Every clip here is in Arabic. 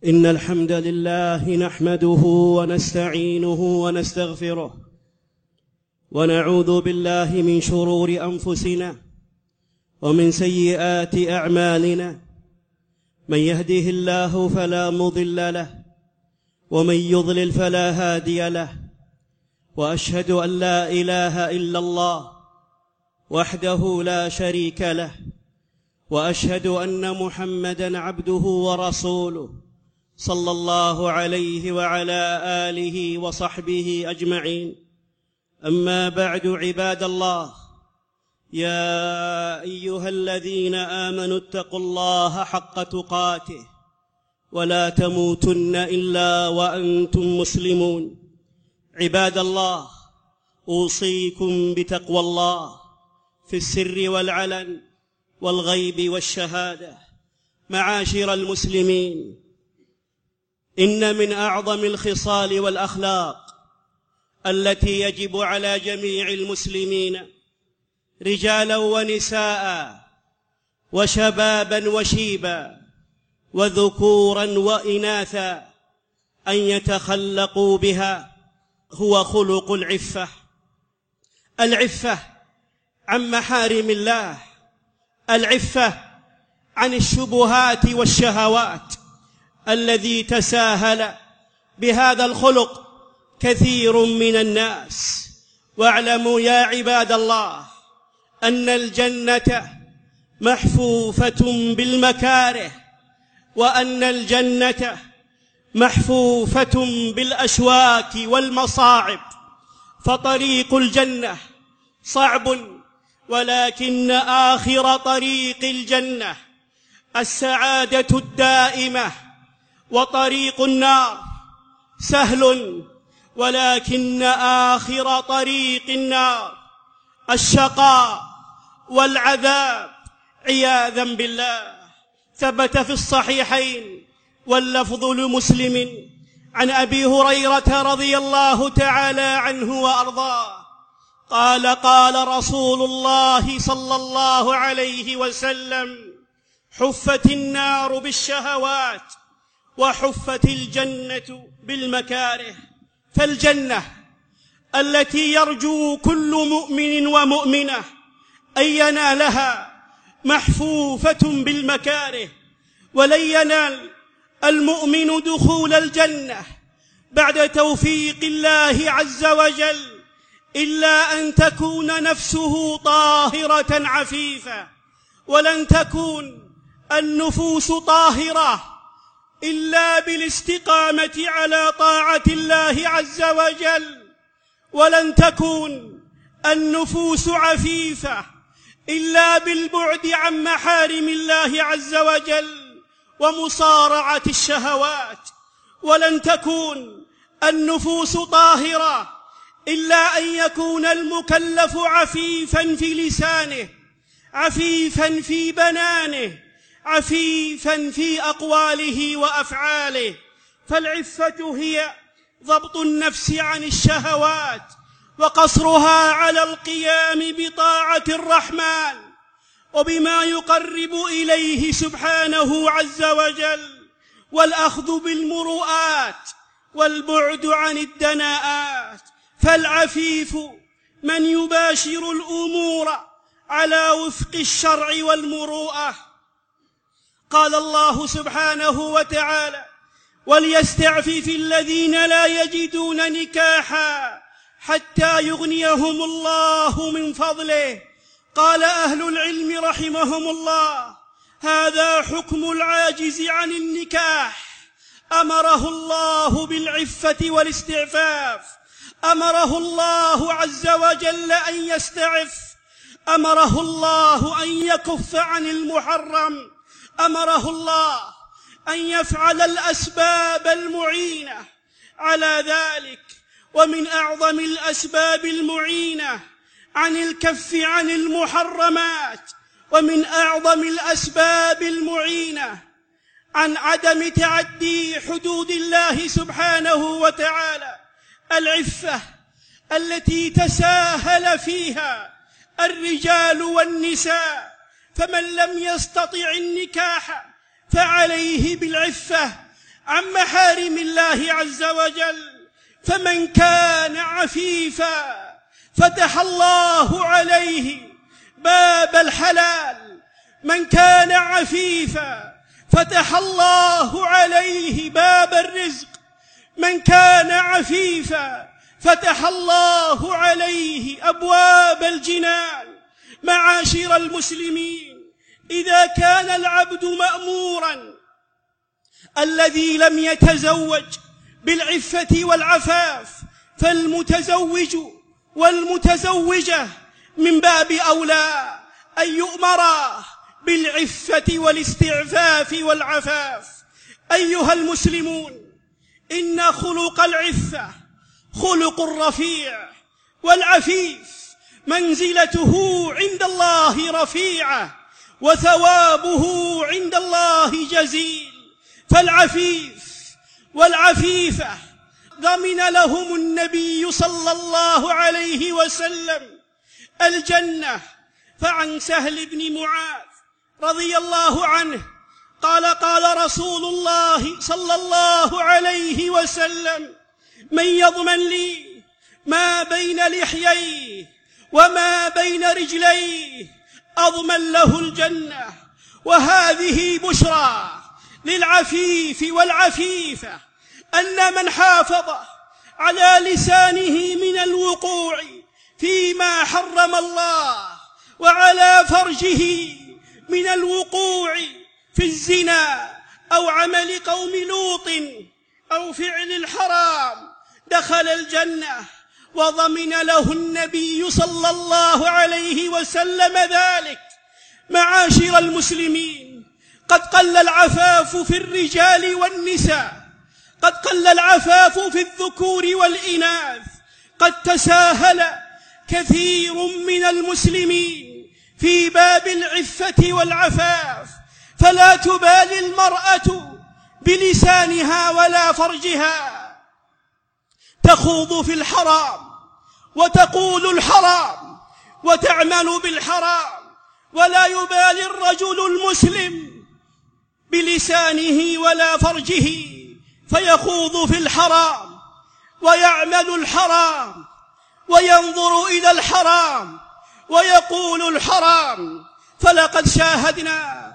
إن الحمد لله نحمده ونستعينه ونستغفره ونعوذ بالله من شرور أنفسنا ومن سيئات أعمالنا. من يهده الله فلا مضل له ومن يضلل فلا هادي له، وأشهد أن لا إله إلا الله وحده لا شريك له، وأشهد أن محمدًا عبده ورسوله صلى الله عليه وعلى آله وصحبه أجمعين. أما بعد، عباد الله، يا أيها الذين آمنوا اتقوا الله حق تقاته ولا تموتن إلا وأنتم مسلمون. عباد الله، أوصيكم بتقوى الله في السر والعلن والغيب والشهادة. معاشر المسلمين، إن من أعظم الخصال والأخلاق التي يجب على جميع المسلمين، رجالا ونساء وشبابا وشيبا وذكورا وإناثا، أن يتخلقوا بها، هو خلق العفة. العفة عن محارم الله، العفة عن الشبهات والشهوات. الذي تساهل بهذا الخلق كثير من الناس. واعلموا يا عباد الله أن الجنة محفوفة بالمكاره، وأن الجنة محفوفة بالأشواك والمصاعب. فطريق الجنة صعب، ولكن آخر طريق الجنة السعادة الدائمة. وطريق النار سهل، ولكن آخر طريق النار الشقاء والعذاب عياذا بالله. ثبت في الصحيحين واللفظ لمسلم عن أبي هريرة رضي الله تعالى عنه وأرضاه قال: قال رسول الله صلى الله عليه وسلم: حفت النار بالشهوات وحفت الجنة بالمكاره. فالجنة التي يرجو كل مؤمن ومؤمنة أن ينالها محفوفة بالمكاره. ولن ينال المؤمن دخول الجنة بعد توفيق الله عز وجل إلا أن تكون نفسه طاهرة عفيفة. ولن تكون النفوس طاهرة إلا بالاستقامة على طاعة الله عز وجل. ولن تكون النفوس عفيفة إلا بالبعد عن محارم الله عز وجل ومصارعة الشهوات. ولن تكون النفوس طاهرة إلا أن يكون المكلف عفيفا في لسانه، عفيفا في بنانه، عفيفا في أقواله وأفعاله. فالعفة هي ضبط النفس عن الشهوات وقصرها على القيام بطاعة الرحمن وبما يقرب إليه سبحانه عز وجل، والأخذ بالمروءات والبعد عن الدناءات. فالعفيف من يباشر الأمور على وفق الشرع والمروءة. قال الله سبحانه وتعالى: وليستعفف الذين لا يجدون نكاحا حتى يغنيهم الله من فضله. قال أهل العلم رحمهم الله: هذا حكم العاجز عن النكاح. أمره الله بالعفة والاستعفاف، أمره الله عز وجل أن يستعف، أمره الله أن يكف عن المحرم، أمره الله أن يفعل الأسباب المعينة على ذلك. ومن أعظم الأسباب المعينة عن الكف عن المحرمات، ومن أعظم الأسباب المعينة عن عدم تعدي حدود الله سبحانه وتعالى العفة التي تساهل فيها الرجال والنساء. فمن لم يستطع النكاح فعليه بالعفة عن محارم الله عز وجل. فمن كان عفيفا فتح الله عليه باب الحلال، من كان عفيفا فتح الله عليه باب الرزق، من كان عفيفا فتح الله عليه أبواب الجنان. معاشر المسلمين، إذا كان العبد مأموراً الذي لم يتزوج بالعفة والعفاف، فالمتزوج والمتزوجة من باب أولى أن يؤمرا بالعفة والاستعفاف والعفاف. أيها المسلمون، إن خلق العفة خلق رفيع، والعفيف منزلته عند الله رفيعة، وثوابه عند الله جزيل. فالعفيف والعفيفة ضمن لهم النبي صلى الله عليه وسلم الجنة. فعن سهل بن معاذ رضي الله عنه قال: قال رسول الله صلى الله عليه وسلم: من يضمن لي ما بين لحييه وما بين رجليه أضمن له الجنة. وهذه بشرى للعفيف والعفيفة، أن من حافظ على لسانه من الوقوع فيما حرم الله، وعلى فرجه من الوقوع في الزنا أو عمل قوم لوط أو فعل الحرام، دخل الجنة. وضمن له النبي صلى الله عليه وسلم ذلك. معاشر المسلمين، قد قل العفاف في الرجال والنساء، قد قل العفاف في الذكور والإناث، قد تساهل كثير من المسلمين في باب العفة والعفاف، فلا تبالي المرأة بلسانها ولا فرجها، تخوض في الحرام وتقول الحرام وتعمل بالحرام، ولا يبالي الرجل المسلم بلسانه ولا فرجه، فيخوض في الحرام ويعمل الحرام وينظر إلى الحرام ويقول الحرام. فلقد شاهدنا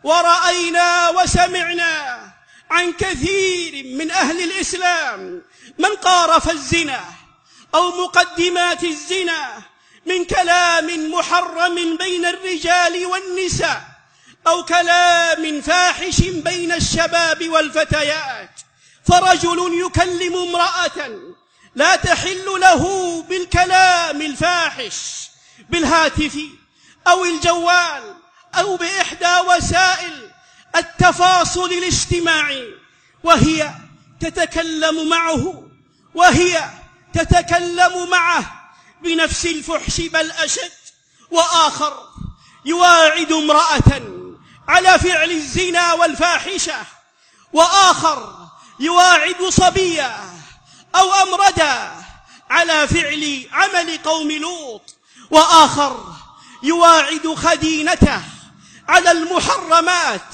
ورأينا وسمعنا عن كثير من أهل الإسلام من قارف الزنا أو مقدمات الزنا من كلام محرم بين الرجال والنساء، أو كلام فاحش بين الشباب والفتيات. فرجل يكلم امرأة لا تحل له بالكلام الفاحش بالهاتف أو الجوال أو بإحدى وسائل التفاصل الاجتماعي، وهي تتكلم معه وهي تتكلم معه بنفس الفحش بل أشد. وآخر يواعد امرأة على فعل الزنا والفاحشة، وآخر يواعد صبية أو أمردا على فعل عمل قوم لوط، وآخر يواعد خدينته على المحرمات،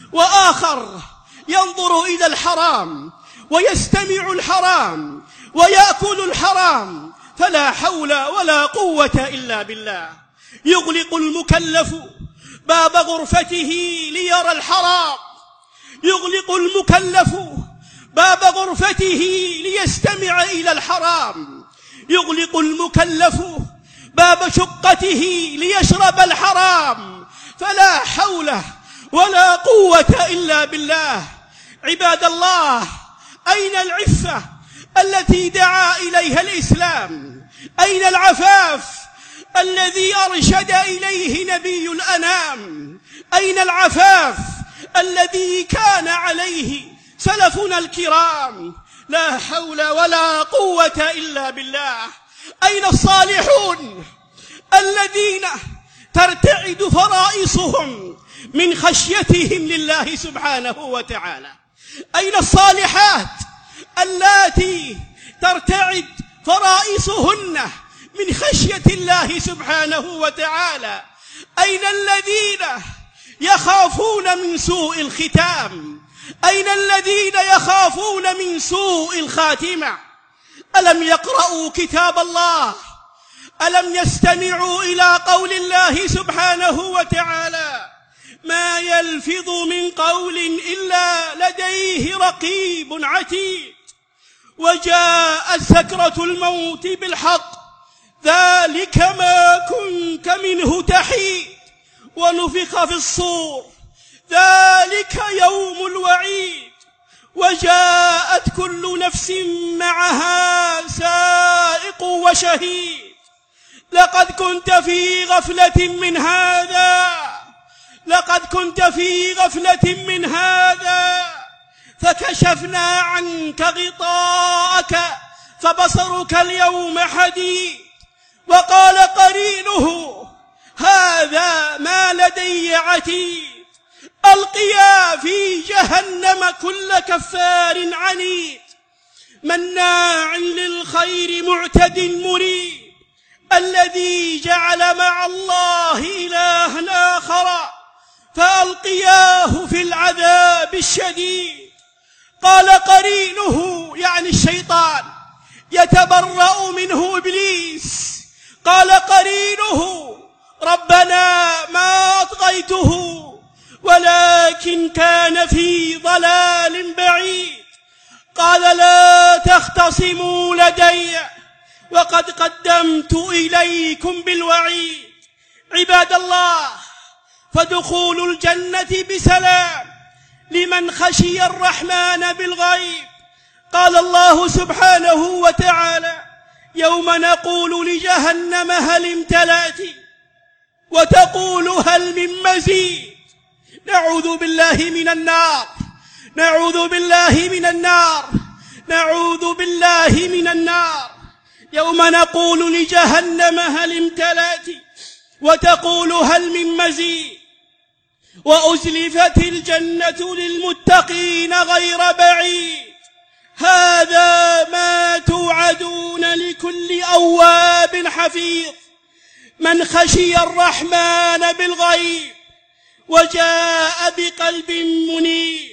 وآخر ينظر إلى الحرام ويستمع الحرام ويأكل الحرام. فلا حول ولا قوة إلا بالله. يغلق المكلف باب غرفته ليرى الحرام، يغلق المكلف باب غرفته ليستمع إلى الحرام، يغلق المكلف باب شقته ليشرب الحرام. فلا حول ولا قوة إلا بالله. عباد الله، أين العفة التي دعا إليها الإسلام؟ أين العفاف الذي أرشد إليه نبي الأنام؟ أين العفاف الذي كان عليه سلفنا الكرام؟ لا حول ولا قوة إلا بالله. أين الصالحون الذين ترتعد فرائصهم من خشيتهم لله سبحانه وتعالى؟ أين الصالحات اللاتي ترتعد فرائصهن من خشية الله سبحانه وتعالى؟ أين الذين يخافون من سوء الختام؟ أين الذين يخافون من سوء الخاتمة؟ ألم يقرأوا كتاب الله؟ ألم يستمعوا إلى قول الله سبحانه وتعالى: ما يلفظ من قول إلا لديه رقيب عتيد، وجاءت سكرة الموت بالحق، ذلك ما كنت منه تحيد، ونفخ في الصور، ذلك يوم الوعيد، وجاءت كل نفس معها سائق وشهيد. لقد كنت في غفلة من هذا، لقد كنت في غفلة من هذا، فكشفنا عنك غطاءك فبصرك اليوم حديد. وقال قرينه: هذا ما لدي عتيد. ألقيا في جهنم كل كفار عنيد، مناع للخير معتد مريب، الذي جعل مع الله إلها آخر فألقياه في العذاب الشديد. قال قرينه يعني الشيطان، يتبرأ منه إبليس، قال قرينه: ربنا ما أطغيته ولكن كان في ضلال بعيد. قال: لا تختصموا لدي وقد قدمت إليكم بالوعيد. عباد الله، فدخول الجنة بسلام لمن خشي الرحمن بالغيب. قال الله سبحانه وتعالى: يوم نقول لجهنم هل امتلأت وتقول هل من مزيد. نعوذ بالله من النار، نعوذ بالله من النار، نعوذ بالله من النار. يوم نقول لجهنم هل امتلأت وتقول هل من مزيد، وأزلفت الجنة للمتقين غير بعيد. هذا ما توعدون لكل أواب حفيظ من خشي الرحمن بالغيب وجاء بقلب منيب.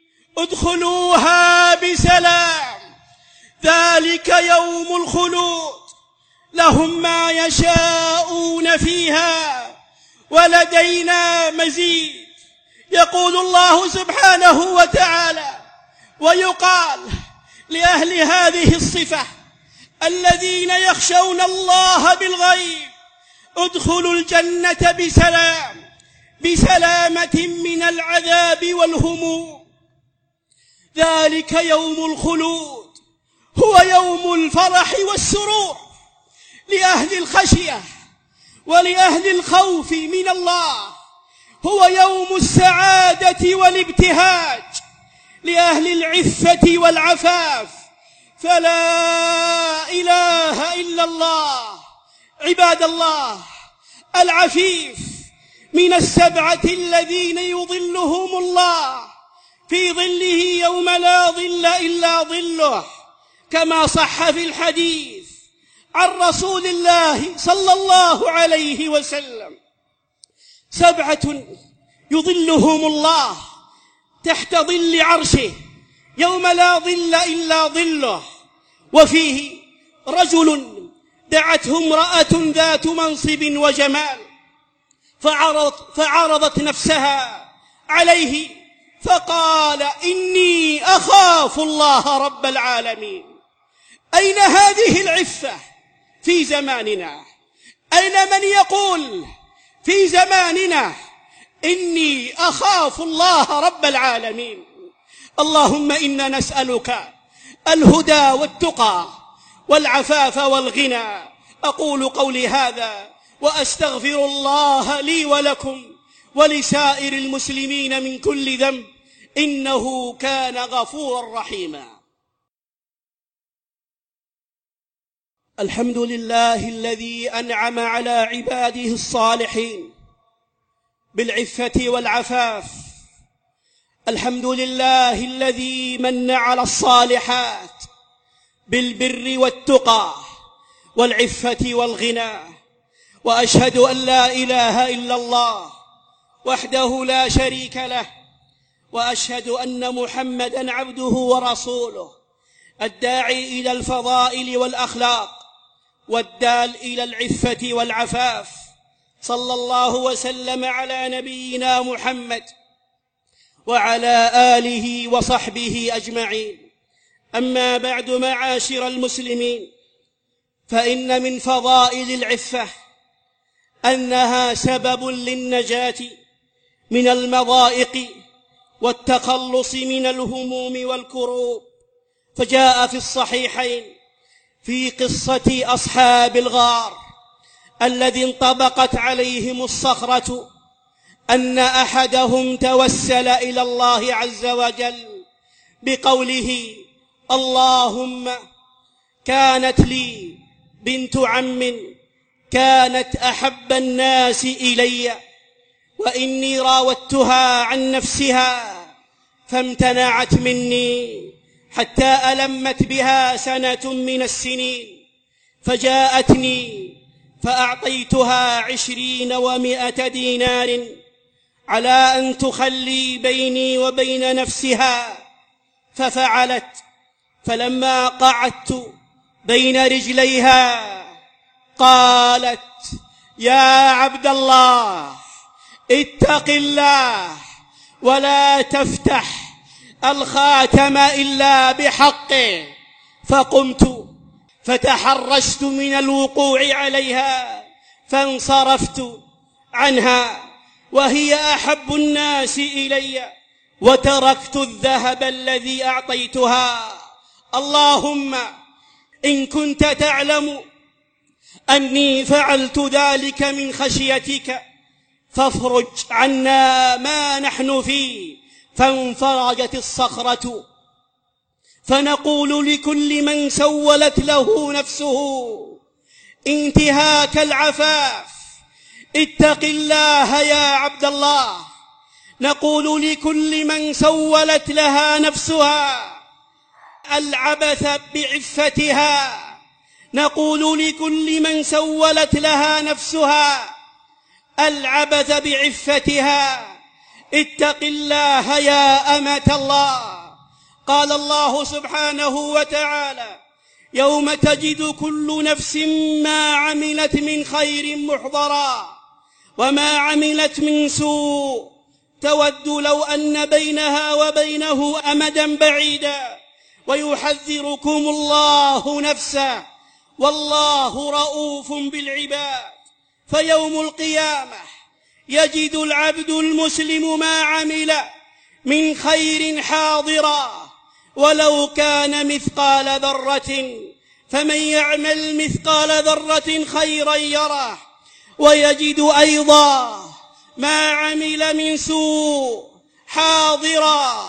ادخلوها بسلام، ذلك يوم الخلود، لهم ما يشاءون فيها ولدينا مزيد. يقول الله سبحانه وتعالى: ويقال لأهل هذه الصفة الذين يخشون الله بالغيب: ادخلوا الجنة بسلام، بسلامة من العذاب والهموم. ذلك يوم الخلود، هو يوم الفرح والسرور لأهل الخشية ولأهل الخوف من الله، هو يوم السعادة والابتهاج لأهل العفة والعفاف. فلا إله إلا الله. عباد الله، العفيف من السبعة الذين يظلهم الله في ظله يوم لا ظل إلا ظله، كما صح في الحديث عن رسول الله صلى الله عليه وسلم: سبعة يظلهم الله تحت ظل عرشه يوم لا ظل إلا ظله. وفيه رجل دعته امرأة ذات منصب وجمال، فعرضت نفسها عليه فقال: إني أخاف الله رب العالمين. أين هذه العفة في زماننا؟ أين من يقول في زماننا: إني أخاف الله رب العالمين؟ اللهم إنا نسألك الهدى والتقى والعفاف والغنى. أقول قولي هذا وأستغفر الله لي ولكم ولسائر المسلمين من كل ذنب، إنه كان غفورا رحيما. الحمد لله الذي أنعم على عباده الصالحين بالعفة والعفاف. الحمد لله الذي من على الصالحات بالبر والتقى والعفة والغنى. وأشهد أن لا إله إلا الله وحده لا شريك له، وأشهد أن محمدًا عبده ورسوله الداعي إلى الفضائل والأخلاق والدال إلى العفة والعفاف، صلى الله وسلم على نبينا محمد وعلى آله وصحبه أجمعين. أما بعد، معاشر المسلمين، فإن من فضائل العفة أنها سبب للنجاة من المضائق والتخلص من الهموم والكروب. فجاء في الصحيحين في قصة أصحاب الغار الذي انطبقت عليهم الصخرة أن أحدهم توسل إلى الله عز وجل بقوله: اللهم كانت لي بنت عم كانت أحب الناس إلي، وإني راودتها عن نفسها فامتنعت مني حتى ألمت بها سنة من السنين، فجاءتني فأعطيتها 20 و100 دينار على أن تخلي بيني وبين نفسها، ففعلت. فلما قعدت بين رجليها قالت: يا عبد الله، اتق الله ولا تفتح الخاتم إلا بحقه. فقمت فتحرشت من الوقوع عليها فانصرفت عنها وهي أحب الناس إلي، وتركت الذهب الذي أعطيتها. اللهم إن كنت تعلم أني فعلت ذلك من خشيتك فافرج عنا ما نحن فيه. فانفرجت الصخرة. فنقول لكل من سولت له نفسه انتهاك العفاف: اتق الله يا عبد الله. نقول لكل من سولت لها نفسها العبث بعفتها، نقول لكل من سولت لها نفسها العبث بعفتها: اتق الله يا أمة الله. قال الله سبحانه وتعالى: يوم تجد كل نفس ما عملت من خير محضرا وما عملت من سوء تود لو أن بينها وبينه أمدا بعيدا ويحذركم الله نفسه والله رؤوف بالعباد. فيوم القيامة يجد العبد المسلم ما عمل من خير حاضرا ولو كان مثقال ذرة، فمن يعمل مثقال ذرة خيرا يره، ويجد أيضا ما عمل من سوء حاضرا.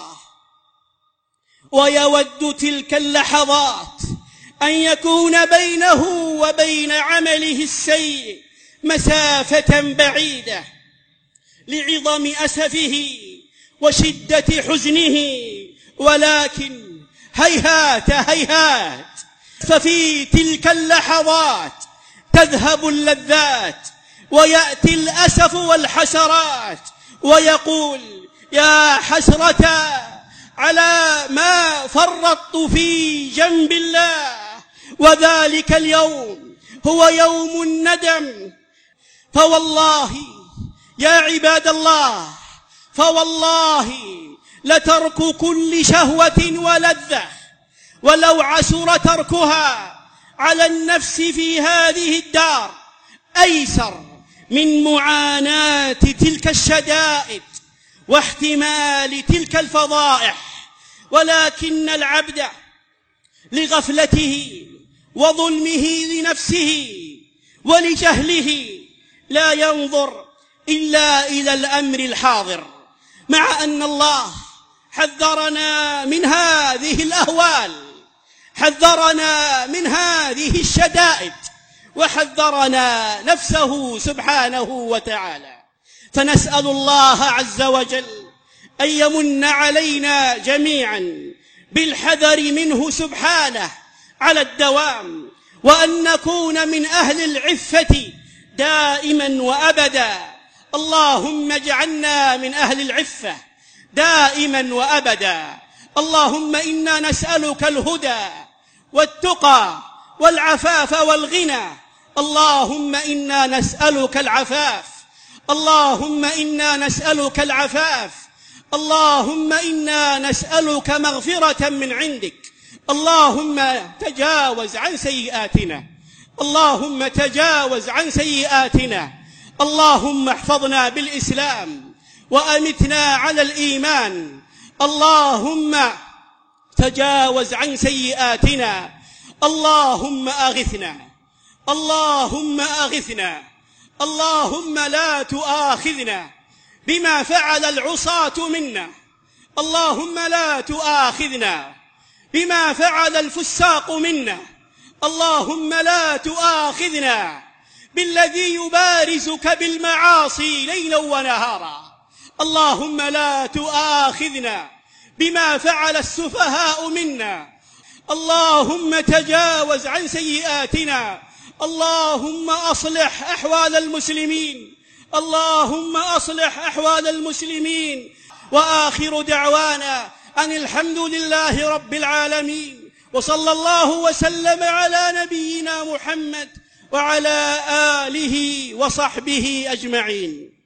ويود تلك اللحظات أن يكون بينه وبين عمله السيء مسافة بعيدة لعظم أسفه وشدة حزنه، ولكن هيهات هيهات، ففي تلك اللحظات تذهب اللذات ويأتي الأسف والحسرات، ويقول: يا حسرة على ما فرطت في جنب الله. وذلك اليوم هو يوم الندم. فوالله يا عباد الله، فوالله لترك كل شهوة ولذة ولو عسر تركها على النفس في هذه الدار أيسر من معاناة تلك الشدائد واحتمال تلك الفضائح. ولكن العبد لغفلته وظلمه لنفسه ولجهله لا ينظر إلا إلى الأمر الحاضر، مع أن الله حذرنا من هذه الأهوال، حذرنا من هذه الشدائد، وحذرنا نفسه سبحانه وتعالى. فنسأل الله عز وجل أن يمن علينا جميعا بالحذر منه سبحانه على الدوام، وأن نكون من أهل العفة دائما وأبدا. اللهم اجعلنا من أهل العفة دائما وأبدا. اللهم إنا نسألك الهدى والتقى والعفاف والغنى. اللهم إنا نسألك العفاف، اللهم إنا نسألك العفاف، اللهم إنا نسألك مغفرة من عندك. اللهم تجاوز عن سيئاتنا، اللهم تجاوز عن سيئاتنا. اللهم احفظنا بالإسلام وأمتنا على الإيمان. اللهم تجاوز عن سيئاتنا. اللهم أغثنا، اللهم أغثنا. اللهم لا تؤاخذنا بما فعل العصاة منا، اللهم لا تؤاخذنا بما فعل الفساق منا، اللهم لا تؤاخذنا بالذي يبارزك بالمعاصي ليلا ونهارا. اللهم لا تؤاخذنا بما فعل السفهاء منا. اللهم تجاوز عن سيئاتنا. اللهم أصلح أحوال المسلمين، اللهم أصلح أحوال المسلمين. وآخر دعوانا أن الحمد لله رب العالمين، وصلى الله وسلم على نبينا محمد وعلى آله وصحبه أجمعين.